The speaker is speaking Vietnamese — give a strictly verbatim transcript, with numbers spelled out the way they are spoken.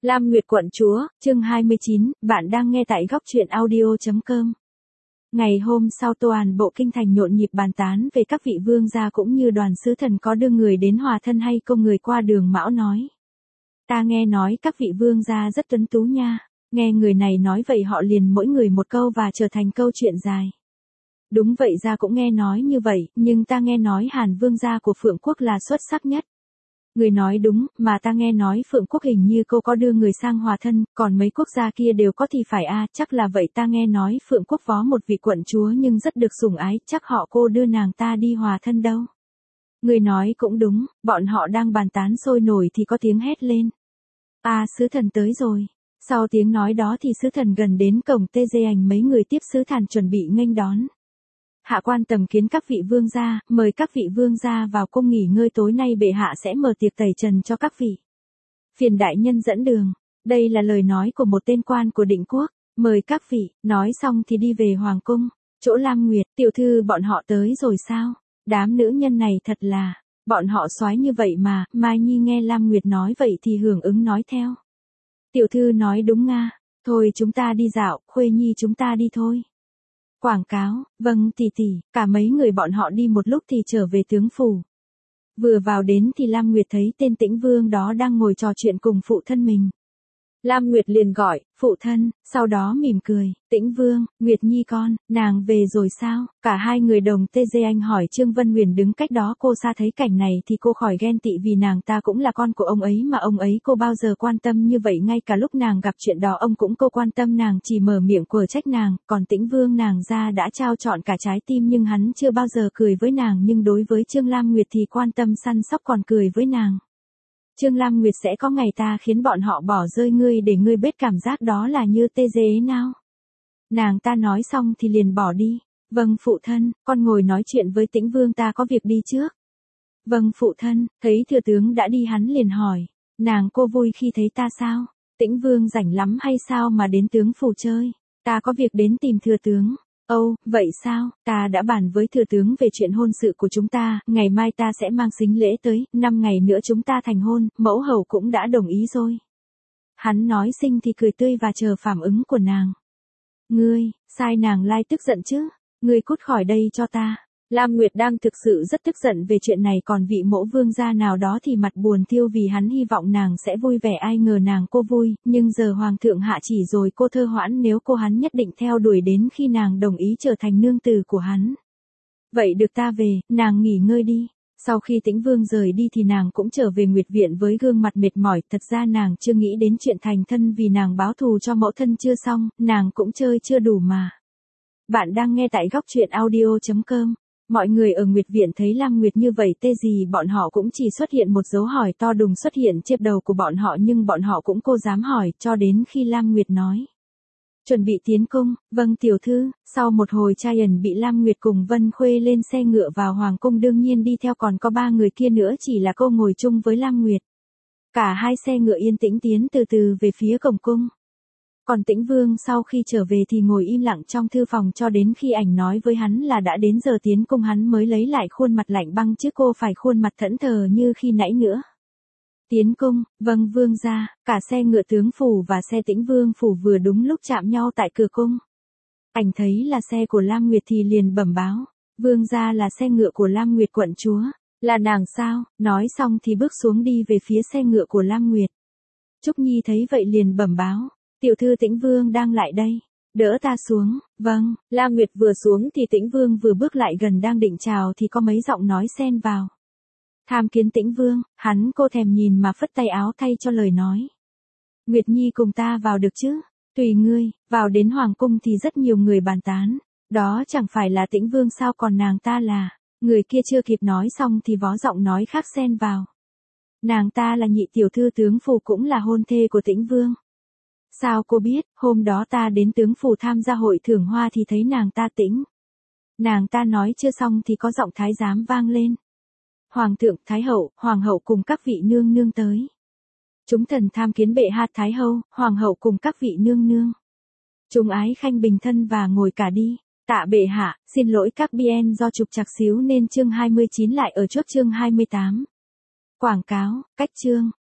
Lam Nguyệt quận chúa, chương hai mươi chín, bạn đang nghe tại góc truyện audio chấm com. Ngày hôm sau toàn bộ kinh thành nhộn nhịp bàn tán về các vị vương gia cũng như đoàn sứ thần có đưa người đến hòa thân hay công người qua đường Mão nói. Ta nghe nói các vị vương gia rất tuấn tú nha, nghe người này nói vậy họ liền mỗi người một câu và trở thành câu chuyện dài. Đúng vậy ra cũng nghe nói như vậy, nhưng ta nghe nói Hàn vương gia của Phượng Quốc là xuất sắc nhất. Người nói đúng, mà ta nghe nói Phượng Quốc hình như cô có đưa người sang hòa thân, còn mấy quốc gia kia đều có thì phải a, à, chắc là vậy ta nghe nói Phượng Quốc phó một vị quận chúa nhưng rất được sủng ái, chắc họ cô đưa nàng ta đi hòa thân đâu. Người nói cũng đúng, bọn họ đang bàn tán sôi nổi thì có tiếng hét lên. À sứ thần tới rồi. Sau tiếng nói đó thì sứ thần gần đến cổng tê dê ảnh mấy người tiếp sứ thần chuẩn bị nghênh đón. Hạ quan tầm kiến các vị vương gia, mời các vị vương gia vào cung nghỉ ngơi tối nay bệ hạ sẽ mở tiệc tẩy trần cho các vị. Phiền đại nhân dẫn đường, đây là lời nói của một tên quan của định quốc, mời các vị, nói xong thì đi về hoàng cung, chỗ Lam Nguyệt, tiểu thư bọn họ tới rồi sao, đám nữ nhân này thật là, bọn họ soái như vậy mà, Mai Nhi nghe Lam Nguyệt nói vậy thì hưởng ứng nói theo. Tiểu thư nói đúng nga, thôi chúng ta đi dạo, Khuê Nhi chúng ta đi thôi. Quảng cáo, vâng tỷ tỷ, cả mấy người bọn họ đi một lúc thì trở về tướng phủ. Vừa vào đến thì Lam Nguyệt thấy tên Tĩnh Vương đó đang ngồi trò chuyện cùng phụ thân mình. Lam Nguyệt liền gọi, phụ thân, sau đó mỉm cười, Tĩnh Vương, Nguyệt Nhi con, nàng về rồi sao? Cả hai người đồng tê dê anh hỏi Trương Vân Huyền đứng cách đó cô xa thấy cảnh này thì cô khỏi ghen tị vì nàng ta cũng là con của ông ấy mà ông ấy cô bao giờ quan tâm như vậy ngay cả lúc nàng gặp chuyện đó ông cũng cô quan tâm nàng chỉ mở miệng quở trách nàng, còn Tĩnh Vương nàng ra đã trao trọn cả trái tim nhưng hắn chưa bao giờ cười với nàng nhưng đối với Trương Lam Nguyệt thì quan tâm săn sóc còn cười với nàng. Trương Lam Nguyệt sẽ có ngày ta khiến bọn họ bỏ rơi ngươi để ngươi biết cảm giác đó là như tê dê nào. Nàng ta nói xong thì liền bỏ đi. Vâng phụ thân, con ngồi nói chuyện với Tĩnh Vương ta có việc đi trước. Vâng phụ thân, thấy thừa tướng đã đi hắn liền hỏi. Nàng cô vui khi thấy ta sao? Tĩnh Vương rảnh lắm hay sao mà đến tướng phủ chơi? Ta có việc đến tìm thừa tướng. Âu, vậy sao, ta đã bàn với thừa tướng về chuyện hôn sự của chúng ta, ngày mai ta sẽ mang sính lễ tới, năm ngày nữa chúng ta thành hôn, mẫu hầu cũng đã đồng ý rồi. Hắn nói xinh thì cười tươi và chờ phản ứng của nàng. Ngươi, sai nàng lai tức giận chứ, ngươi cút khỏi đây cho ta. Lam Nguyệt đang thực sự rất tức giận về chuyện này còn vị mẫu vương gia nào đó thì mặt buồn thiêu vì hắn hy vọng nàng sẽ vui vẻ ai ngờ nàng cô vui, nhưng giờ hoàng thượng hạ chỉ rồi cô thơ hoãn nếu cô hắn nhất định theo đuổi đến khi nàng đồng ý trở thành nương tử của hắn. Vậy được ta về, nàng nghỉ ngơi đi. Sau khi Tĩnh Vương rời đi thì nàng cũng trở về Nguyệt Viện với gương mặt mệt mỏi, thật ra nàng chưa nghĩ đến chuyện thành thân vì nàng báo thù cho mẫu thân chưa xong, nàng cũng chơi chưa đủ mà. Bạn đang nghe tại góc truyện audio chấm com. Mọi người ở Nguyệt Viện thấy Lam Nguyệt như vậy tê gì bọn họ cũng chỉ xuất hiện một dấu hỏi to đùng xuất hiện trên đầu của bọn họ nhưng bọn họ cũng cô dám hỏi cho đến khi Lam Nguyệt nói. Chuẩn bị tiến cung, vâng tiểu thư, sau một hồi trai ẩn bị Lam Nguyệt cùng Vân Khuê lên xe ngựa vào Hoàng cung đương nhiên đi theo còn có ba người kia nữa chỉ là cô ngồi chung với Lam Nguyệt. Cả hai xe ngựa yên tĩnh tiến từ từ về phía cổng cung. Còn Tĩnh Vương sau khi trở về thì ngồi im lặng trong thư phòng cho đến khi ảnh nói với hắn là đã đến giờ tiến cung hắn mới lấy lại khuôn mặt lạnh băng chứ cô phải khuôn mặt thẫn thờ như khi nãy nữa. Tiến cung, vâng vương gia, cả xe ngựa tướng phủ và xe Tĩnh Vương phủ vừa đúng lúc chạm nhau tại cửa cung. Ảnh thấy là xe của Lam Nguyệt thì liền bẩm báo, vương gia là xe ngựa của Lam Nguyệt quận chúa, là nàng sao, nói xong thì bước xuống đi về phía xe ngựa của Lam Nguyệt. Trúc Nhi thấy vậy liền bẩm báo. Tiểu thư Tĩnh Vương đang lại đây, đỡ ta xuống, vâng, Lam Nguyệt vừa xuống thì Tĩnh Vương vừa bước lại gần đang định chào thì có mấy giọng nói xen vào. Tham kiến Tĩnh Vương, hắn cô thèm nhìn mà phất tay áo thay cho lời nói. Nguyệt Nhi cùng ta vào được chứ, tùy ngươi, vào đến Hoàng cung thì rất nhiều người bàn tán, đó chẳng phải là Tĩnh Vương sao còn nàng ta là, người kia chưa kịp nói xong thì vó giọng nói khác xen vào. Nàng ta là nhị tiểu thư tướng phủ cũng là hôn thê của Tĩnh Vương. Sao cô biết, hôm đó ta đến tướng phủ tham gia hội thưởng hoa thì thấy nàng ta tĩnh. Nàng ta nói chưa xong thì có giọng thái giám vang lên. Hoàng thượng, thái hậu, hoàng hậu cùng các vị nương nương tới. Chúng thần tham kiến bệ hạ thái hậu, hoàng hậu cùng các vị nương nương. Chúng ái khanh bình thân và ngồi cả đi. Tạ bệ hạ, xin lỗi các bien do trục trặc xíu nên chương hai mươi chín lại ở chốt chương hai mươi tám. Quảng cáo, cách chương,